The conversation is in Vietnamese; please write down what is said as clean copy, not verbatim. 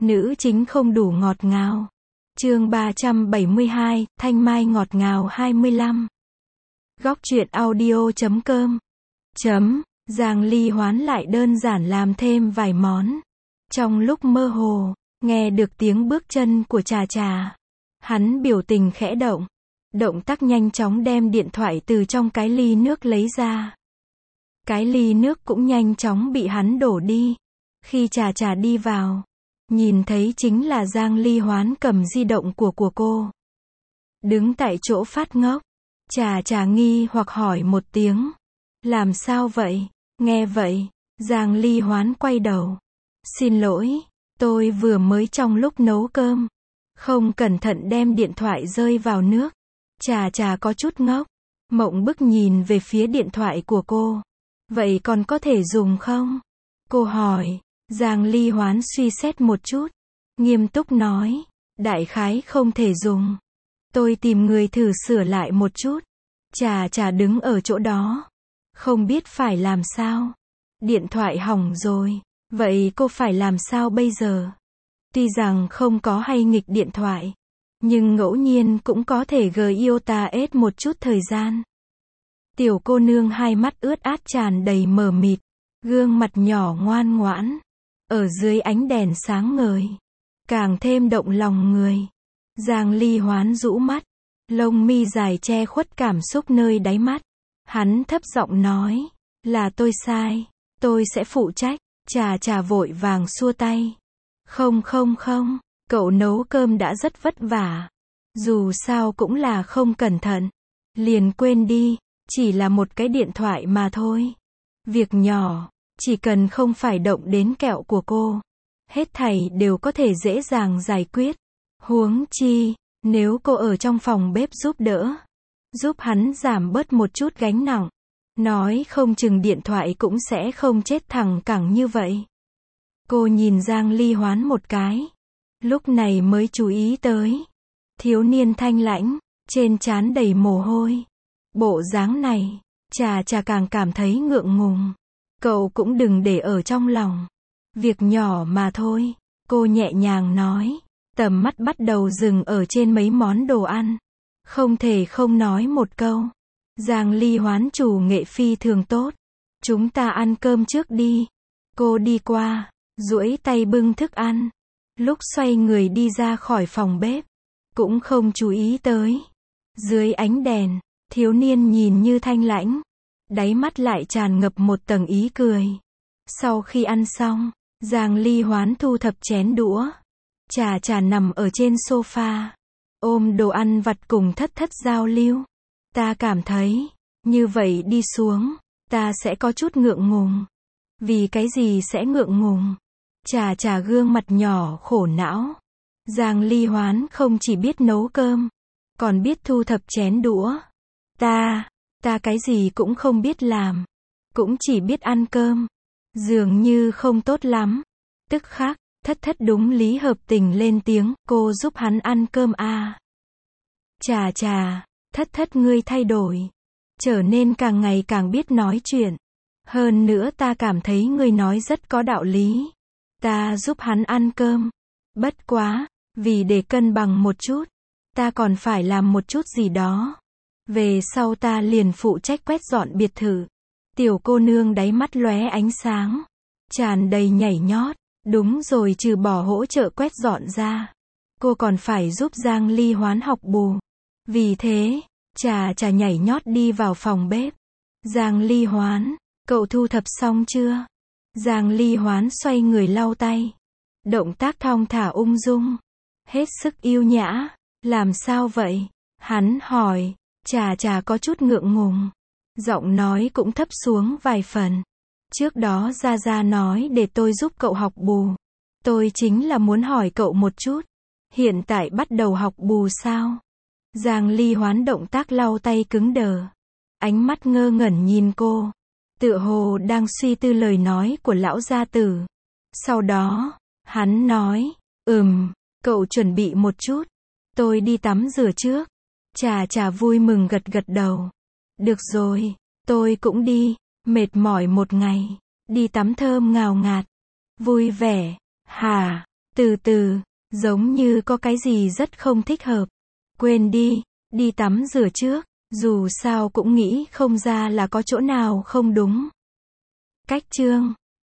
Nữ chính không đủ ngọt ngào. Chương 372, Thanh Mai ngọt ngào 25. Góc truyện audio.com. Giang Ly Hoán lại đơn giản làm thêm vài món. Trong lúc mơ hồ, nghe được tiếng bước chân của Trà Trà. Hắn biểu tình khẽ động. Động tác nhanh chóng đem điện thoại từ trong cái ly nước lấy ra. Cái ly nước cũng nhanh chóng bị hắn đổ đi. Khi Trà Trà đi vào, nhìn thấy chính là Giang Ly Hoán cầm di động của cô. Đứng tại chỗ phát ngốc. Trà Trà nghi hoặc hỏi một tiếng. Làm sao vậy? Nghe vậy, Giang Ly Hoán quay đầu. Xin lỗi, tôi vừa mới trong lúc nấu cơm, không cẩn thận đem điện thoại rơi vào nước. Trà Trà có chút ngốc, mộng bức nhìn về phía điện thoại của cô. Vậy còn có thể dùng không? Cô hỏi. Giang Ly Hoán suy xét một chút, nghiêm túc nói, đại khái không thể dùng. Tôi tìm người thử sửa lại một chút. Trà Trà đứng ở chỗ đó, không biết phải làm sao. Điện thoại hỏng rồi, vậy cô phải làm sao bây giờ? Tuy rằng không có hay nghịch điện thoại, nhưng ngẫu nhiên cũng có thể iOS một chút thời gian. Tiểu cô nương hai mắt ướt át tràn đầy mờ mịt, gương mặt nhỏ ngoan ngoãn, ở dưới ánh đèn sáng ngời, càng thêm động lòng người. Giang Ly Hoán rũ mắt, lông mi dài che khuất cảm xúc nơi đáy mắt. Hắn thấp giọng nói, là tôi sai, tôi sẽ phụ trách. Trà Trà vội vàng xua tay. Không, cậu nấu cơm đã rất vất vả. Dù sao cũng là không cẩn thận. Liền quên đi, chỉ là một cái điện thoại mà thôi. Việc nhỏ, chỉ cần không phải động đến kẹo của cô, hết thảy đều có thể dễ dàng giải quyết. Huống chi, nếu cô ở trong phòng bếp giúp đỡ, giúp hắn giảm bớt một chút gánh nặng, nói không chừng điện thoại cũng sẽ không chết thẳng cẳng như vậy. Cô nhìn Giang Ly Hoán một cái, lúc này mới chú ý tới. Thiếu niên thanh lãnh, trên trán đầy mồ hôi. Bộ dáng này, Trà Trà càng cảm thấy ngượng ngùng. Cậu cũng đừng để ở trong lòng. Việc nhỏ mà thôi. Cô nhẹ nhàng nói. Tầm mắt bắt đầu dừng ở trên mấy món đồ ăn. Không thể không nói một câu. Giang Ly Hoán chủ nghệ phi thường tốt. Chúng ta ăn cơm trước đi. Cô đi qua, duỗi tay bưng thức ăn. Lúc xoay người đi ra khỏi phòng bếp, cũng không chú ý tới. Dưới ánh đèn, thiếu niên nhìn như thanh lãnh, đáy mắt lại tràn ngập một tầng ý cười. Sau khi ăn xong, Giang Ly Hoán thu thập chén đũa. Trà Trà nằm ở trên sofa, ôm đồ ăn vặt cùng thất thất giao lưu. Ta cảm thấy, như vậy đi xuống, ta sẽ có chút ngượng ngùng. Vì cái gì sẽ ngượng ngùng? Trà Trà gương mặt nhỏ khổ não. Giang Ly Hoán không chỉ biết nấu cơm, còn biết thu thập chén đũa. Ta cái gì cũng không biết làm, cũng chỉ biết ăn cơm. Dường như không tốt lắm. Tức khắc, thất thất đúng lý hợp tình lên tiếng, cô giúp hắn ăn cơm à. Trà Trà, thất thất ngươi thay đổi, trở nên càng ngày càng biết nói chuyện. Hơn nữa ta cảm thấy ngươi nói rất có đạo lý. Ta giúp hắn ăn cơm. Bất quá, vì để cân bằng một chút, ta còn phải làm một chút gì đó. Về sau ta liền phụ trách quét dọn biệt thự. Tiểu cô nương đáy mắt lóe ánh sáng, tràn đầy nhảy nhót. Đúng rồi, trừ bỏ hỗ trợ quét dọn ra, cô còn phải giúp Giang Ly Hoán học bù. Vì thế, Trà Trà nhảy nhót đi vào phòng bếp. Giang Ly Hoán, cậu thu thập xong chưa? Giang Ly Hoán xoay người lau tay. Động tác thong thả ung dung, hết sức yêu nhã. Làm sao vậy? Hắn hỏi. Trà Trà có chút ngượng ngùng, giọng nói cũng thấp xuống vài phần. Trước đó Gia Gia nói để tôi giúp cậu học bù. Tôi chính là muốn hỏi cậu một chút. Hiện tại bắt đầu học bù sao? Giang Ly Hoán động tác lau tay cứng đờ. Ánh mắt ngơ ngẩn nhìn cô. Tựa hồ đang suy tư lời nói của lão gia tử. Sau đó, hắn nói, cậu chuẩn bị một chút. Tôi đi tắm rửa trước. Trà Trà vui mừng gật gật đầu. Được rồi, tôi cũng đi. Mệt mỏi một ngày, đi tắm thơm ngào ngạt. Vui vẻ, hả? Từ từ, giống như có cái gì rất không thích hợp. Quên đi, đi tắm rửa trước, dù sao cũng nghĩ không ra là có chỗ nào không đúng. Cách chương